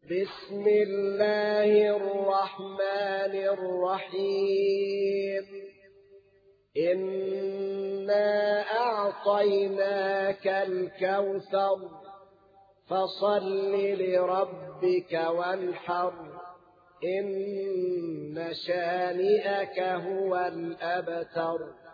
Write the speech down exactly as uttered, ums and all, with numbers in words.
بسم الله الرحمن الرحيم إنا أعطيناك الكوثر فصل لربك وانحر إن شانئك هو الأبتر